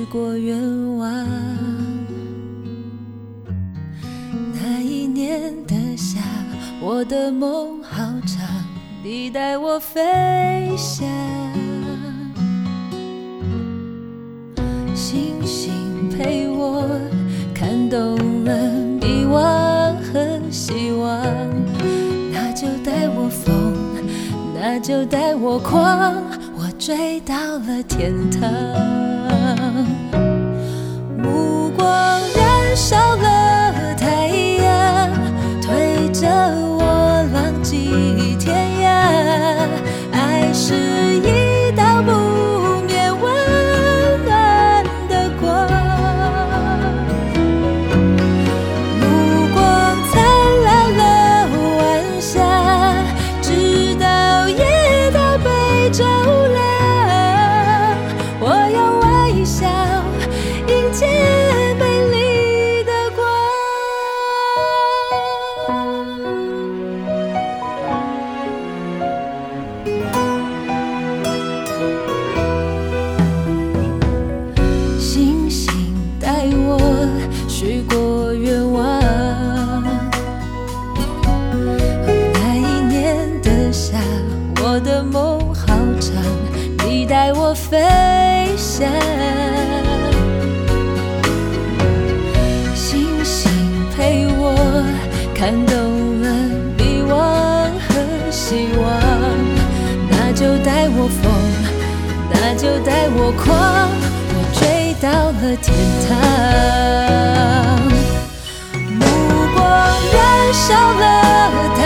过愿望。那一年的夏，我的梦好长，你带我飞翔。星星陪我看懂了迷惘和希望，那就带我疯，那就带我狂，我追到了天堂。目光燃烧了太阳，推着我浪迹天涯，爱是一道不灭温暖的光。目光灿烂了晚霞，直到夜到被照亮，我要微笑迎接美丽的光。星星带我许过愿望，那一年的夏，我的梦好长，你带我飞翔。星星陪我看懂了迷惘和希望，那就带我疯，那就带我狂，我追到了天堂。目光燃烧了